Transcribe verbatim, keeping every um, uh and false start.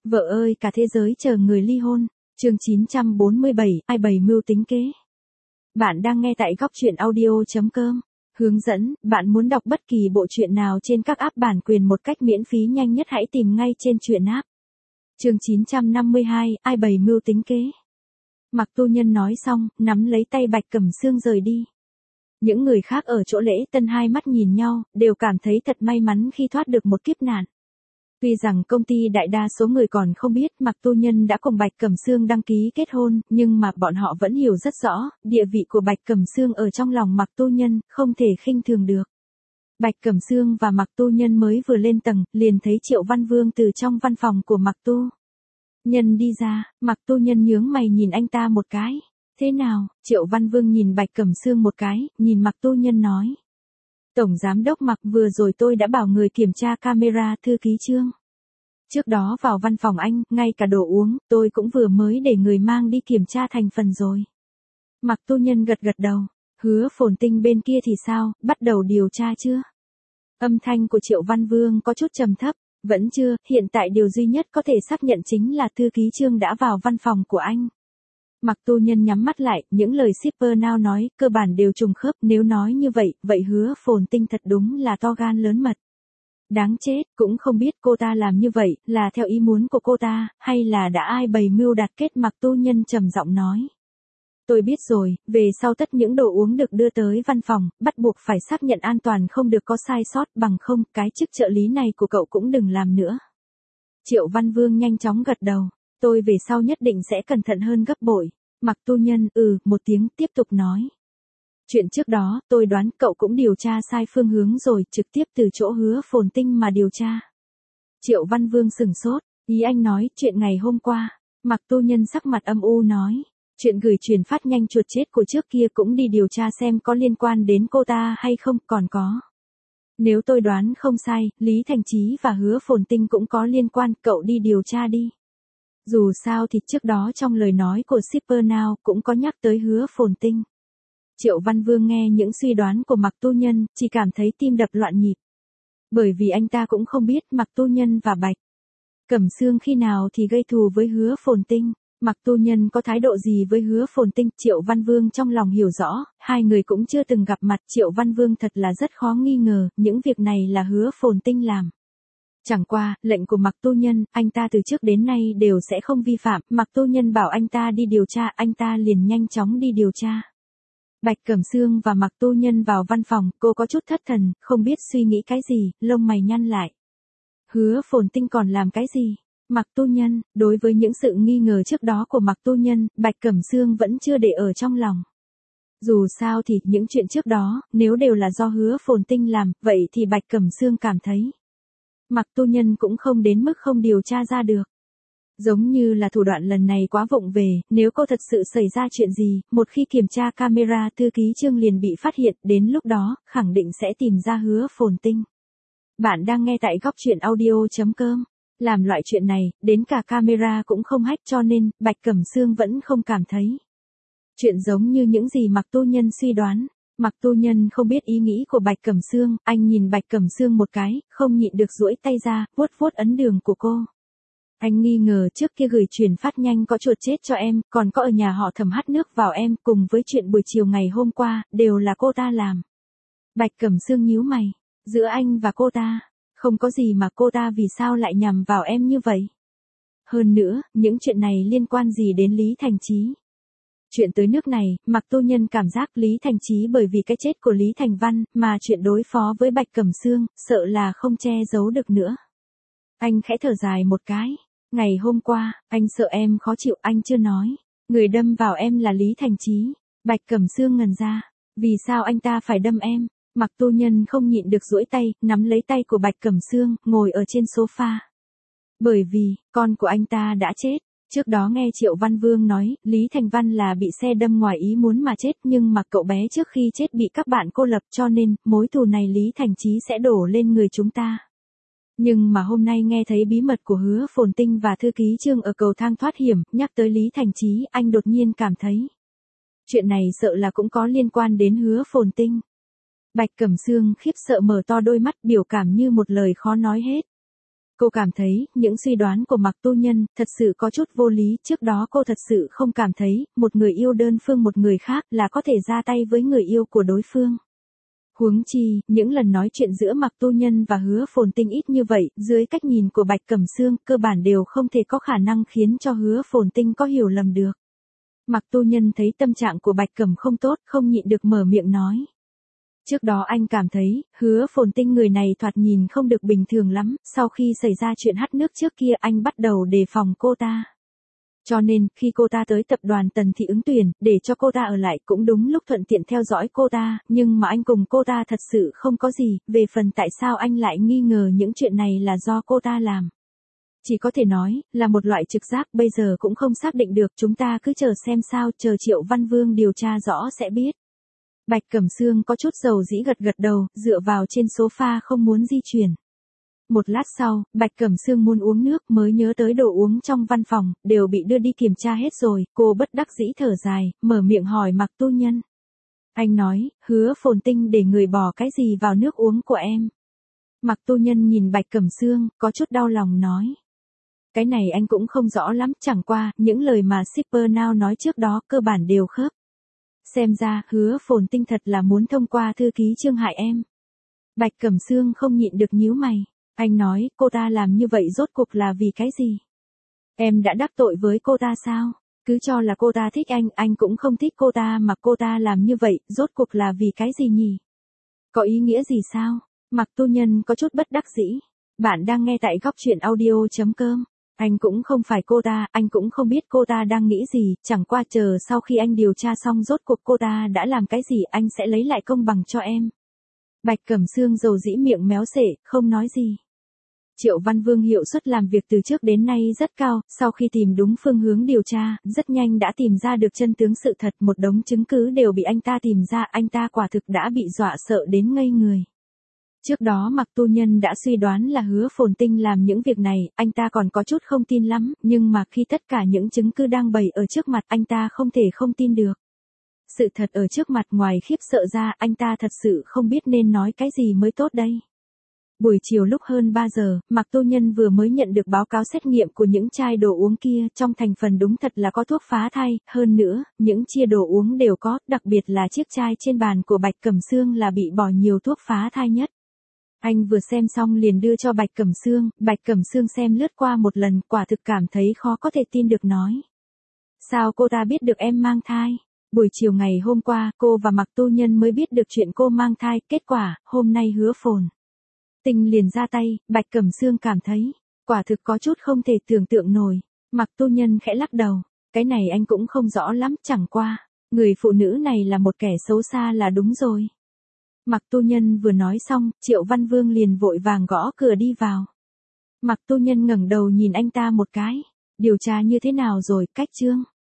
Vợ ơi cả thế giới chờ người ly hôn. Chương chín trăm bốn mươi bảy, ai bày mưu tính kế. Bạn đang nghe tại góc truyện audio chấm com. Hướng dẫn, bạn muốn đọc bất kỳ bộ truyện nào trên các app bản quyền một cách miễn phí nhanh nhất hãy tìm ngay trên truyện app. Chương chín trăm năm mươi hai, ai bày mưu tính kế. Mạc Tu Nhân nói xong, nắm lấy tay Bạch Cẩm Sương rời đi. Những người khác ở chỗ lễ tân hai mắt nhìn nhau, đều cảm thấy thật may mắn khi thoát được một kiếp nạn. Tuy rằng công ty đại đa số người còn không biết Mạc Tu Nhân đã cùng Bạch Cẩm Sương đăng ký kết hôn, nhưng mà bọn họ vẫn hiểu rất rõ, địa vị của Bạch Cẩm Sương ở trong lòng Mạc Tu Nhân, không thể khinh thường được. Bạch Cẩm Sương và Mạc Tu Nhân mới vừa lên tầng, liền thấy Triệu Văn Vương từ trong văn phòng của Mạc Tu Nhân đi ra, Mạc Tu Nhân nhướng mày nhìn anh ta một cái. Thế nào? Triệu Văn Vương nhìn Bạch Cẩm Sương một cái, nhìn Mạc Tu Nhân nói. Tổng Giám đốc Mạc, vừa rồi tôi đã bảo người kiểm tra camera thư ký Trương. Trước đó vào văn phòng anh, ngay cả đồ uống, tôi cũng vừa mới để người mang đi kiểm tra thành phần rồi. Mạc Tu Nhân gật gật đầu. Hứa Phồn Tinh bên kia thì sao, bắt đầu điều tra chưa? Âm thanh của Triệu Văn Vương có chút trầm thấp. Vẫn chưa, hiện tại điều duy nhất có thể xác nhận chính là thư ký Trương đã vào văn phòng của anh. Mạc Tu Nhân nhắm mắt lại, những lời shipper now nói, cơ bản đều trùng khớp, nếu nói như vậy, vậy Hứa Phồn Tinh thật đúng là to gan lớn mật. Đáng chết, cũng không biết cô ta làm như vậy, là theo ý muốn của cô ta, hay là đã ai bày mưu đặt kết. Mạc Tu Nhân trầm giọng nói. Tôi biết rồi, về sau tất những đồ uống được đưa tới văn phòng, bắt buộc phải xác nhận an toàn không được có sai sót, bằng không, cái chức trợ lý này của cậu cũng đừng làm nữa. Triệu Văn Vương nhanh chóng gật đầu, tôi về sau nhất định sẽ cẩn thận hơn gấp bội. Mạc Tu Nhân, ừ, một tiếng tiếp tục nói. Chuyện trước đó, tôi đoán cậu cũng điều tra sai phương hướng rồi, trực tiếp từ chỗ Hứa Phồn Tinh mà điều tra. Triệu Văn Vương sửng sốt, ý anh nói, chuyện ngày hôm qua. Mạc Tu Nhân sắc mặt âm u nói. Chuyện gửi truyền phát nhanh chuột chết của trước kia cũng đi điều tra xem có liên quan đến cô ta hay không, còn có. Nếu tôi đoán không sai, Lý Thành Chí và Hứa Phồn Tinh cũng có liên quan, cậu đi điều tra đi. Dù sao thì trước đó trong lời nói của shipper now cũng có nhắc tới Hứa Phồn Tinh. Triệu Văn Vương nghe những suy đoán của Mạc Tu Nhân, chỉ cảm thấy tim đập loạn nhịp. Bởi vì anh ta cũng không biết Mạc Tu Nhân và Bạch Cẩm Sương khi nào thì gây thù với Hứa Phồn Tinh. Mạc Tu Nhân có thái độ gì với Hứa Phồn Tinh, Triệu Văn Vương trong lòng hiểu rõ, hai người cũng chưa từng gặp mặt, Triệu Văn Vương thật là rất khó nghi ngờ, những việc này là Hứa Phồn Tinh làm. Chẳng qua, lệnh của Mạc Tu Nhân, anh ta từ trước đến nay đều sẽ không vi phạm, Mạc Tu Nhân bảo anh ta đi điều tra, anh ta liền nhanh chóng đi điều tra. Bạch Cẩm Sương và Mạc Tu Nhân vào văn phòng, cô có chút thất thần, không biết suy nghĩ cái gì, lông mày nhăn lại. Hứa Phồn Tinh còn làm cái gì? Mạc Tu Nhân, đối với những sự nghi ngờ trước đó của Mạc Tu Nhân, Bạch Cẩm Sương vẫn chưa để ở trong lòng. Dù sao thì, những chuyện trước đó, nếu đều là do Hứa Phồn Tinh làm, vậy thì Bạch Cẩm Sương cảm thấy. Mạc Tu Nhân cũng không đến mức không điều tra ra được. Giống như là thủ đoạn lần này quá vụng về, nếu cô thật sự xảy ra chuyện gì, một khi kiểm tra camera thư ký Trương liền bị phát hiện, đến lúc đó, khẳng định sẽ tìm ra Hứa Phồn Tinh. Bạn đang nghe tại góc truyện audio chấm com. Làm loại chuyện này, đến cả camera cũng không hack cho nên, Bạch Cẩm Sương vẫn không cảm thấy. Chuyện giống như những gì Mạc Tu Nhân suy đoán. Mạc Tu Nhân không biết ý nghĩ của Bạch Cẩm Sương, anh nhìn Bạch Cẩm Sương một cái, không nhịn được duỗi tay ra, vuốt vuốt ấn đường của cô. Anh nghi ngờ trước kia gửi truyền phát nhanh có chuột chết cho em, còn có ở nhà họ Thẩm hắt nước vào em, cùng với chuyện buổi chiều ngày hôm qua, đều là cô ta làm. Bạch Cẩm Sương nhíu mày, giữa anh và cô ta, không có gì mà cô ta vì sao lại nhằm vào em như vậy. Hơn nữa, những chuyện này liên quan gì đến Lý Thành Chí? Chuyện tới nước này, Mạc Tu Nhân cảm giác Lý Thành Chí bởi vì cái chết của Lý Thành Văn, mà chuyện đối phó với Bạch Cẩm Sương, sợ là không che giấu được nữa. Anh khẽ thở dài một cái. Ngày hôm qua, anh sợ em khó chịu, anh chưa nói. Người đâm vào em là Lý Thành Chí. Bạch Cẩm Sương ngẩn ra. Vì sao anh ta phải đâm em? Mạc Tu Nhân không nhịn được duỗi tay, nắm lấy tay của Bạch Cẩm Sương, ngồi ở trên sofa. Bởi vì, con của anh ta đã chết. Trước đó nghe Triệu Văn Vương nói, Lý Thành Văn là bị xe đâm ngoài ý muốn mà chết, nhưng mà cậu bé trước khi chết bị các bạn cô lập, cho nên, mối thù này Lý Thành Chí sẽ đổ lên người chúng ta. Nhưng mà hôm nay nghe thấy bí mật của Hứa Phồn Tinh và thư ký Trương ở cầu thang thoát hiểm, nhắc tới Lý Thành Chí, anh đột nhiên cảm thấy. Chuyện này sợ là cũng có liên quan đến Hứa Phồn Tinh. Bạch Cẩm Sương khiếp sợ mở to đôi mắt, biểu cảm như một lời khó nói hết. Cô cảm thấy, những suy đoán của Mạc Tu Nhân, thật sự có chút vô lý, trước đó cô thật sự không cảm thấy, một người yêu đơn phương một người khác là có thể ra tay với người yêu của đối phương. Huống chi, những lần nói chuyện giữa Mạc Tu Nhân và Hứa Phồn Tinh ít như vậy, dưới cách nhìn của Bạch Cẩm Sương, cơ bản đều không thể có khả năng khiến cho Hứa Phồn Tinh có hiểu lầm được. Mạc Tu Nhân thấy tâm trạng của Bạch Cẩm không tốt, không nhịn được mở miệng nói. Trước đó anh cảm thấy, Hứa Phồn Tinh người này thoạt nhìn không được bình thường lắm, sau khi xảy ra chuyện hắt nước trước kia anh bắt đầu đề phòng cô ta. Cho nên, khi cô ta tới tập đoàn Tần Thị ứng tuyển, để cho cô ta ở lại cũng đúng lúc thuận tiện theo dõi cô ta, nhưng mà anh cùng cô ta thật sự không có gì, về phần tại sao anh lại nghi ngờ những chuyện này là do cô ta làm. Chỉ có thể nói, là một loại trực giác bây giờ cũng không xác định được, chúng ta cứ chờ xem sao, chờ Triệu Văn Vương điều tra rõ sẽ biết. Bạch Cẩm Sương có chút dầu dĩ gật gật đầu, dựa vào trên sofa không muốn di chuyển. Một lát sau, Bạch Cẩm Sương muốn uống nước mới nhớ tới đồ uống trong văn phòng, đều bị đưa đi kiểm tra hết rồi, cô bất đắc dĩ thở dài, mở miệng hỏi Mạc Tu Nhân. Anh nói, Hứa Phồn Tinh để người bỏ cái gì vào nước uống của em. Mạc Tu Nhân nhìn Bạch Cẩm Sương, có chút đau lòng nói. Cái này anh cũng không rõ lắm, chẳng qua, những lời mà shipper Now nói trước đó cơ bản đều khớp. Xem ra, Hứa Phồn Tinh thật là muốn thông qua thư ký Trương hại em. Bạch Cẩm Sương không nhịn được nhíu mày. Anh nói, cô ta làm như vậy rốt cuộc là vì cái gì? Em đã đắc tội với cô ta sao? Cứ cho là cô ta thích anh, anh cũng không thích cô ta mà cô ta làm như vậy, rốt cuộc là vì cái gì nhỉ? Có ý nghĩa gì sao? Mạc Tu Nhân có chút bất đắc dĩ. Bạn đang nghe tại góc truyện audio chấm com. Anh cũng không phải cô ta, anh cũng không biết cô ta đang nghĩ gì, chẳng qua chờ sau khi anh điều tra xong rốt cuộc cô ta đã làm cái gì anh sẽ lấy lại công bằng cho em. Bạch Cẩm Sương dầu dĩ miệng méo xệ, không nói gì. Triệu Văn Vương hiệu suất làm việc từ trước đến nay rất cao, sau khi tìm đúng phương hướng điều tra, rất nhanh đã tìm ra được chân tướng sự thật, một đống chứng cứ đều bị anh ta tìm ra, anh ta quả thực đã bị dọa sợ đến ngây người. Trước đó Mạc Tu Nhân đã suy đoán là Hứa Phồn Tinh làm những việc này, anh ta còn có chút không tin lắm, nhưng mà khi tất cả những chứng cứ đang bày ở trước mặt anh ta không thể không tin được. Sự thật ở trước mặt ngoài khiếp sợ ra, anh ta thật sự không biết nên nói cái gì mới tốt đây. Buổi chiều lúc hơn ba giờ, Mạc Tu Nhân vừa mới nhận được báo cáo xét nghiệm của những chai đồ uống kia, trong thành phần đúng thật là có thuốc phá thai, hơn nữa, những chia đồ uống đều có, đặc biệt là chiếc chai trên bàn của Bạch Cẩm Sương là bị bỏ nhiều thuốc phá thai nhất. Anh vừa xem xong liền đưa cho Bạch Cẩm Sương, Bạch Cẩm Sương xem lướt qua một lần, quả thực cảm thấy khó có thể tin được nói. Sao cô ta biết được em mang thai? Buổi chiều ngày hôm qua, cô và Mạc Tu Nhân mới biết được chuyện cô mang thai, kết quả, hôm nay Hứa Phồn Tinh liền ra tay, Bạch Cẩm Sương cảm thấy, quả thực có chút không thể tưởng tượng nổi. Mạc Tu Nhân khẽ lắc đầu, cái này anh cũng không rõ lắm, chẳng qua, người phụ nữ này là một kẻ xấu xa là đúng rồi. Mạc Tu Nhân vừa nói xong, Triệu Văn Vương liền vội vàng gõ cửa đi vào. Mạc Tu Nhân ngẩng đầu nhìn anh ta một cái, điều tra như thế nào rồi, Cách Trương?